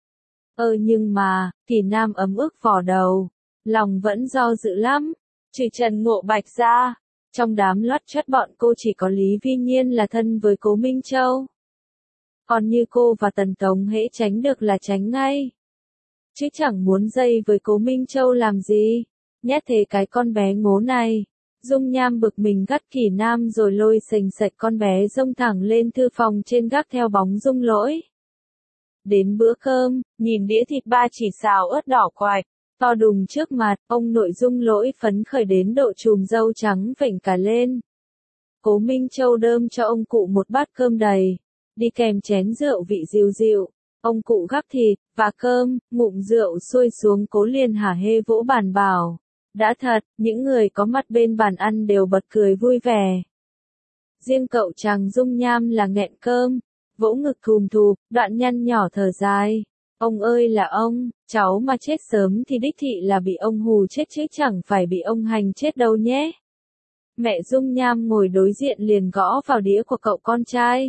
Nhưng mà, Kỳ Nam ấm ức vò đầu, lòng vẫn do dự lắm, trừ Trần Ngộ Bạch ra, trong đám lót chất bọn cô chỉ có Lý Vi Nhiên là thân với Cố Minh Châu. Còn như cô và Tần Tống hễ tránh được là tránh ngay. Chứ chẳng muốn dây với Cố Minh Châu làm gì, nhét thế cái con bé ngố này. Dung Nham bực mình gắt Kỳ Nam rồi lôi sềnh sạch con bé xông thẳng lên thư phòng trên gác theo bóng Dung Lỗi. Đến bữa cơm, nhìn đĩa thịt ba chỉ xào ớt đỏ quạch, to đùng trước mặt, ông nội Dung Lỗi phấn khởi đến độ chùm râu trắng vểnh cả lên. Cố Minh Châu đơm cho ông cụ một bát cơm đầy, đi kèm chén rượu vị dịu dịu. Ông cụ gắp thịt và cơm, ngụm rượu xuôi xuống, Cố liền hả hê vỗ bàn bảo. Đã thật, những người có mặt bên bàn ăn đều bật cười vui vẻ. Riêng cậu chàng Dung Nham là nghẹn cơm, vỗ ngực thùm thụp, đoạn nhăn nhỏ thở dài. Ông ơi là ông, cháu mà chết sớm thì đích thị là bị ông hù chết chứ chẳng phải bị ông hành chết đâu nhé. Mẹ Dung Nham ngồi đối diện liền gõ vào đĩa của cậu con trai.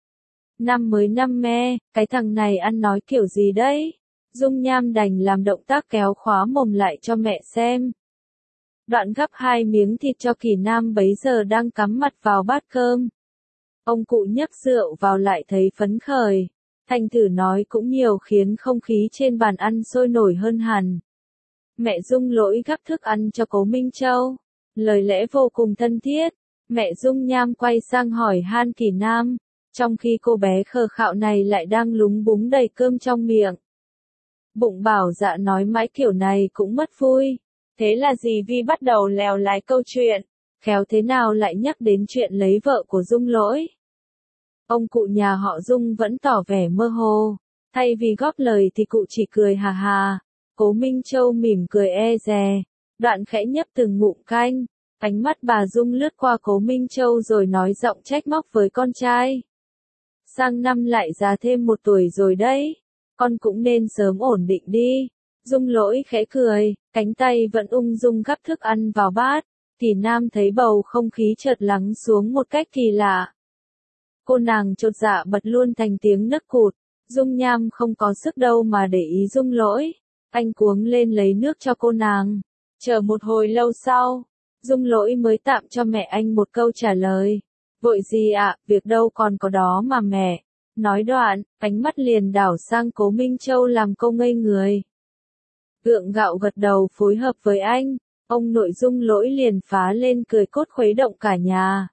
Năm mới năm me, cái thằng này ăn nói kiểu gì đấy? Dung Nham đành làm động tác kéo khóa mồm lại cho mẹ xem. Đoạn gắp 2 miếng thịt cho Kỳ Nam bấy giờ đang cắm mặt vào bát cơm. Ông cụ nhấc rượu vào lại thấy phấn khởi. Thành thử nói cũng nhiều khiến không khí trên bàn ăn sôi nổi hơn hẳn. Mẹ Dung Lỗi gắp thức ăn cho Cố Minh Châu. Lời lẽ vô cùng thân thiết. Mẹ Dung Nham quay sang hỏi han Kỳ Nam. Trong khi cô bé khờ khạo này lại đang lúng búng đầy cơm trong miệng. Bụng bảo dạ nói mãi kiểu này cũng mất vui. Thế là dì Vi bắt đầu lèo lái câu chuyện. Khéo thế nào lại nhắc đến chuyện lấy vợ của Dung Lỗi. Ông cụ nhà họ Dung vẫn tỏ vẻ mơ hồ. Thay vì góp lời thì cụ chỉ cười hà hà. Cố Minh Châu mỉm cười e dè. Đoạn khẽ nhấp từng ngụm canh. Ánh mắt bà Dung lướt qua Cố Minh Châu rồi nói giọng trách móc với con trai. Sang năm lại già thêm 1 tuổi rồi đấy. Con cũng nên sớm ổn định đi. Dung Lỗi khẽ cười, cánh tay vẫn ung dung gắp thức ăn vào bát. Kỳ Nam thấy bầu không khí chợt lắng xuống một cách kỳ lạ. Cô nàng chột dạ bật luôn thành tiếng nấc cụt. Dung Nham không có sức đâu mà để ý Dung Lỗi. Anh cuống lên lấy nước cho cô nàng. Chờ một hồi lâu sau, Dung Lỗi mới tạm cho mẹ anh một câu trả lời. Vội gì ạ, việc đâu còn có đó mà mẹ. Nói đoạn, ánh mắt liền đảo sang Cố Minh Châu làm cô ngây người. Gượng gạo gật đầu phối hợp với anh, ông nội Dung Lỗi liền phá lên cười cốt khuấy động cả nhà.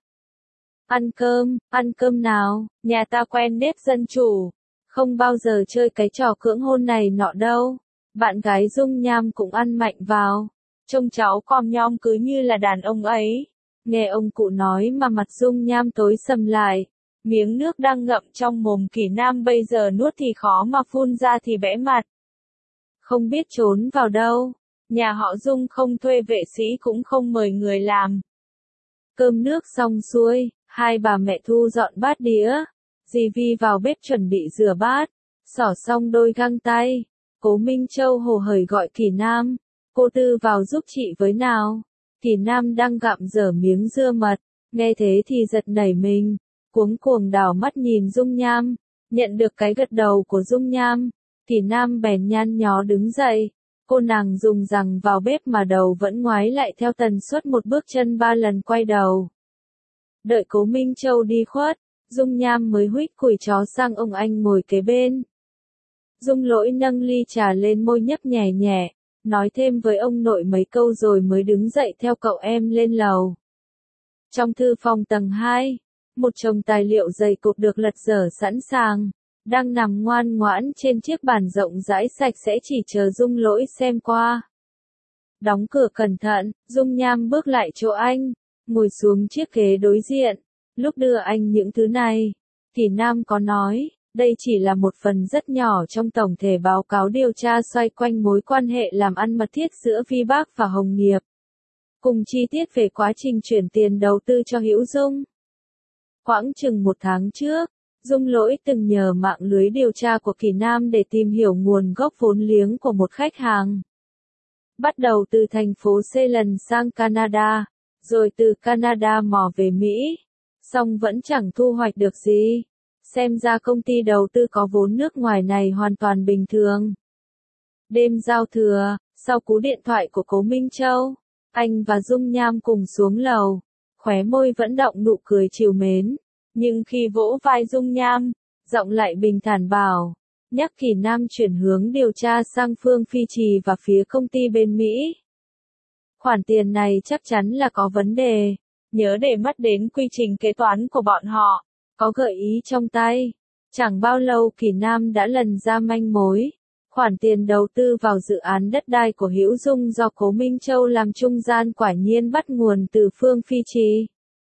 Ăn cơm nào, nhà ta quen nếp dân chủ, không bao giờ chơi cái trò cưỡng hôn này nọ đâu. Bạn gái Dung Nham cũng ăn mạnh vào, trông cháu com nhom cứ như là đàn ông ấy. Nghe ông cụ nói mà mặt Dung Nham tối sầm lại, miếng nước đang ngậm trong mồm Kỳ Nam bây giờ nuốt thì khó mà phun ra thì bẽ mặt. Không biết trốn vào đâu, nhà họ Dung không thuê vệ sĩ cũng không mời người làm. Cơm nước xong xuôi, Hai bà mẹ Thu dọn bát đĩa. Dì Vi vào bếp chuẩn bị rửa bát. Xỏ xong đôi găng tay. Cố Minh Châu hồ hởi gọi Kỳ Nam. Cô Tư vào giúp chị với nào. Kỳ Nam đang gặm dở miếng dưa mật. Nghe thế thì giật nảy mình. Cuống cuồng đảo mắt nhìn Dung Nham. Nhận được cái gật đầu của Dung Nham. Kỳ Nam bèn nhăn nhó đứng dậy. Cô nàng dùng rằng vào bếp mà đầu vẫn ngoái lại theo tần suất một bước chân 3 lần quay đầu. Đợi Cố Minh Châu đi khuất, Dung Nham mới huých cùi chó sang ông anh ngồi kế bên. Dung Lỗi nâng ly trà lên môi nhấp nhẹ nhẹ, nói thêm với ông nội mấy câu rồi mới đứng dậy theo cậu em lên lầu. Trong thư phòng tầng 2, một chồng tài liệu dày cộp được lật dở sẵn sàng, đang nằm ngoan ngoãn trên chiếc bàn rộng rãi sạch sẽ chỉ chờ Dung Lỗi xem qua. Đóng cửa cẩn thận, Dung Nham bước lại chỗ anh, ngồi xuống chiếc ghế đối diện. Lúc đưa anh những thứ này, Kỳ Nam có nói, đây chỉ là một phần rất nhỏ trong tổng thể báo cáo điều tra xoay quanh mối quan hệ làm ăn mật thiết giữa Vi Bác và Hồng Nghiệp. Cùng chi tiết về quá trình chuyển tiền đầu tư cho Hữu Dung. Khoảng chừng 1 tháng trước, Dung Lỗi từng nhờ mạng lưới điều tra của Kỳ Nam để tìm hiểu nguồn gốc vốn liếng của một khách hàng. Bắt đầu từ thành phố Ceylon sang Canada, rồi từ Canada mò về Mỹ, song vẫn chẳng thu hoạch được gì. Xem ra công ty đầu tư có vốn nước ngoài này hoàn toàn bình thường. Đêm giao thừa, sau cú điện thoại của Cố Minh Châu, anh và Dung Nham cùng xuống lầu, khóe môi vẫn đọng nụ cười trìu mến. Nhưng khi vỗ vai Dung Nham, giọng lại bình thản bảo, nhắc Kỳ Nam chuyển hướng điều tra sang Phương Phi Trì và phía công ty bên Mỹ. Khoản tiền này chắc chắn là có vấn đề, nhớ để mắt đến quy trình kế toán của bọn họ, có gợi ý trong tay. Chẳng bao lâu Kỳ Nam đã lần ra manh mối. Khoản tiền đầu tư vào dự án đất đai của Hữu Dung do Cố Minh Châu làm trung gian quả nhiên bắt nguồn từ Phương Phi Trì.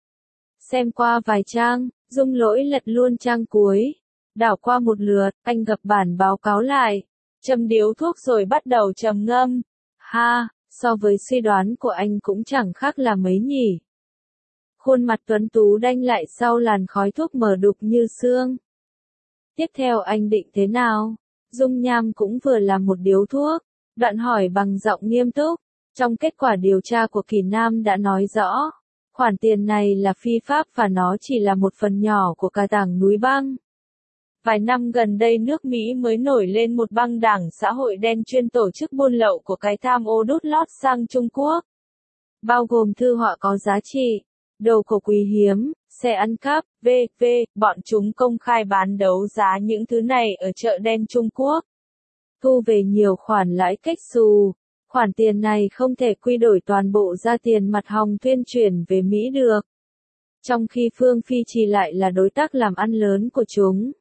Xem qua vài trang, Dung Lỗi lật luôn trang cuối. Đảo qua một lượt, anh gập bản báo cáo lại. Châm điếu thuốc rồi bắt đầu trầm ngâm. Ha, so với suy đoán của anh cũng chẳng khác là mấy nhỉ. Khuôn mặt tuấn tú đanh lại sau làn khói thuốc mờ đục như xương. Tiếp theo anh định thế nào? Dung Nham cũng vừa làm một điếu thuốc, đoạn hỏi bằng giọng nghiêm túc. Trong kết quả điều tra của Kỳ Nam đã nói rõ, khoản tiền này là phi pháp và nó chỉ là một phần nhỏ của cả tảng núi băng. Vài năm gần đây nước Mỹ mới nổi lên một băng đảng xã hội đen chuyên tổ chức buôn lậu của cái tham ô đút lót sang Trung Quốc. Bao gồm thư họa có giá trị, đồ cổ quý hiếm, xe ăn cắp, v.v. Bọn chúng công khai bán đấu giá những thứ này ở chợ đen Trung Quốc. Thu về nhiều khoản lãi cách xù. Khoản tiền này không thể quy đổi toàn bộ ra tiền mặt hòng tuyên truyền về Mỹ được. Trong khi Phương Phi Trì lại là đối tác làm ăn lớn của chúng.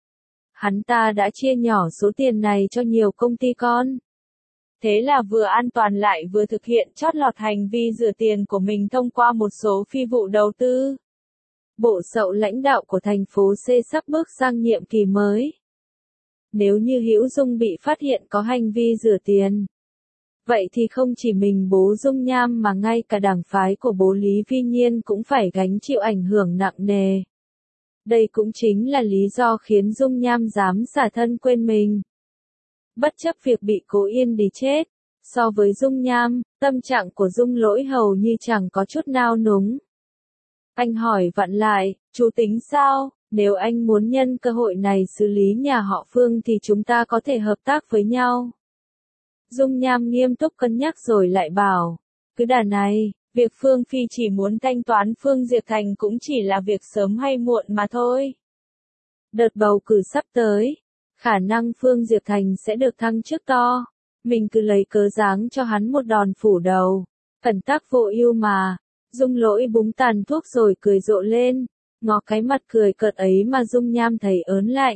Hắn ta đã chia nhỏ số tiền này cho nhiều công ty con. Thế là vừa an toàn lại vừa thực hiện chót lọt hành vi rửa tiền của mình thông qua một số phi vụ đầu tư. Bộ Sậu lãnh đạo của thành phố C sắp bước sang nhiệm kỳ mới. Nếu như Hữu Dung bị phát hiện có hành vi rửa tiền, vậy thì không chỉ mình bố Dung Nham mà ngay cả đảng phái của bố Lý Vi Nhiên cũng phải gánh chịu ảnh hưởng nặng nề. Đây cũng chính là lý do khiến Dung Nham dám xả thân quên mình. Bất chấp việc bị Cố Yên Đí chết, so với Dung Nham, tâm trạng của Dung Lỗi hầu như chẳng có chút nao núng. Anh hỏi vặn lại, chú tính sao? Nếu anh muốn nhân cơ hội này xử lý nhà họ Phương thì chúng ta có thể hợp tác với nhau. Dung Nham nghiêm túc cân nhắc rồi lại bảo, cứ đà này, việc Phương Phi chỉ muốn thanh toán Phương Diệp Thành cũng chỉ là việc sớm hay muộn mà thôi. Đợt bầu cử sắp tới, khả năng Phương Diệp Thành sẽ được thăng chức to. Mình cứ lấy cớ giáng cho hắn một đòn phủ đầu. Cẩn tắc vô ưu mà. Dung Lỗi búng tàn thuốc rồi cười rộ lên. Ngó cái mặt cười cợt ấy mà Dung Nham thấy ớn lạnh.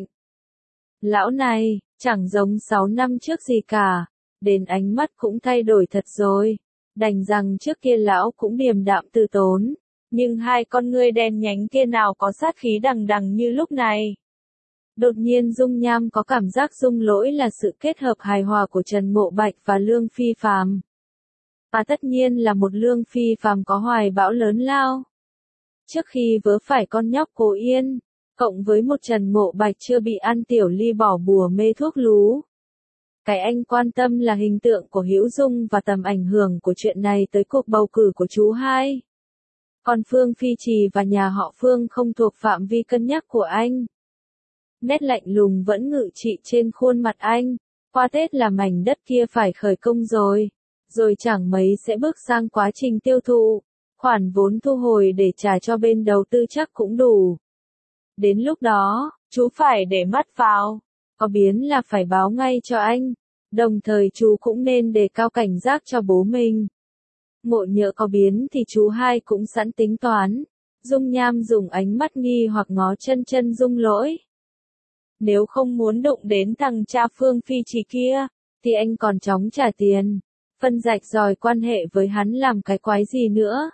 Lão này, chẳng giống 6 năm trước gì cả. Đến ánh mắt cũng thay đổi thật rồi. Đành rằng trước kia lão cũng điềm đạm từ tốn. Nhưng hai con ngươi đen nhánh kia nào có sát khí đằng đằng như lúc này. Đột nhiên Dung Nham có cảm giác Dung Lỗi là sự kết hợp hài hòa của Trần Mộ Bạch và Lương Phi Phàm. Và tất nhiên là một Lương Phi Phàm có hoài bão lớn lao. Trước khi vớ phải con nhóc Cố Yên, cộng với một Trần Ngộ Bạch chưa bị An Tiểu Ly bỏ bùa mê thuốc lú. Cái anh quan tâm là hình tượng của Hữu Dung và tầm ảnh hưởng của chuyện này tới cuộc bầu cử của chú hai. Còn Phương Phi Trì và nhà họ Phương không thuộc phạm vi cân nhắc của anh. Nét lạnh lùng vẫn ngự trị trên khuôn mặt anh. Qua Tết là mảnh đất kia phải khởi công rồi. Rồi chẳng mấy sẽ bước sang quá trình tiêu thụ. Khoản vốn thu hồi để trả cho bên đầu tư chắc cũng đủ. Đến lúc đó, chú phải để mắt vào. Có biến là phải báo ngay cho anh. Đồng thời chú cũng nên đề cao cảnh giác cho bố mình. Ngộ nhỡ có biến thì chú hai cũng sẵn tính toán. Dung Nham dùng ánh mắt nghi hoặc ngó chân chân Dung Lỗi. Nếu không muốn đụng đến thằng cha Phương Phi Trì kia, thì anh còn chóng trả tiền. Phân rạch ròi quan hệ với hắn làm cái quái gì nữa.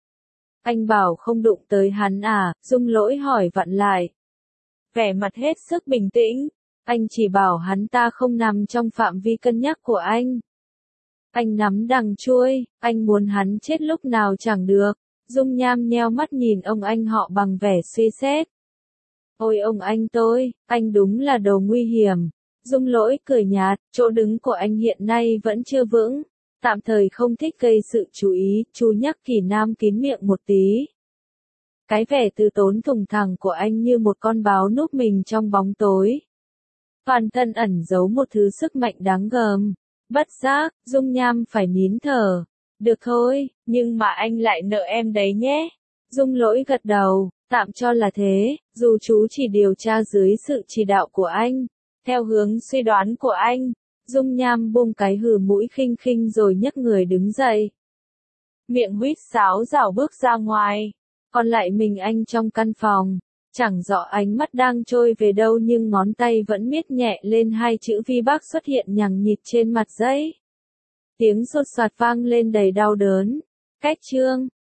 Anh bảo không đụng tới hắn à, Dung Lỗi hỏi vặn lại. Vẻ mặt hết sức bình tĩnh, anh chỉ bảo hắn ta không nằm trong phạm vi cân nhắc của anh. Anh nắm đằng chuôi, anh muốn hắn chết lúc nào chẳng được. Dung Nham nheo mắt nhìn ông anh họ bằng vẻ suy xét. Ôi ông anh tôi, anh đúng là đồ nguy hiểm. Dung Lỗi cười nhạt, chỗ đứng của anh hiện nay vẫn chưa vững. Tạm thời không thích gây sự chú ý, chú nhắc Kỳ Nam kín miệng một tí. Cái vẻ từ tốn thùng thẳng của anh như một con báo núp mình trong bóng tối. Toàn thân ẩn giấu một thứ sức mạnh đáng gờm. Bất giác, Dung Nham phải nín thở. Được thôi, nhưng mà anh lại nợ em đấy nhé. Dung Lỗi gật đầu, tạm cho là thế, dù chú chỉ điều tra dưới sự chỉ đạo của anh. Theo hướng suy đoán của anh, Dung Nham buông cái hừ mũi khinh khinh rồi nhấc người đứng dậy. Miệng huýt sáo rảo bước ra ngoài, còn lại mình anh trong căn phòng. Chẳng rõ ánh mắt đang trôi về đâu nhưng ngón tay vẫn miết nhẹ lên hai chữ Vi Bác xuất hiện nhằng nhịt trên mặt giấy. Tiếng sột soạt vang lên đầy đau đớn. Cách chương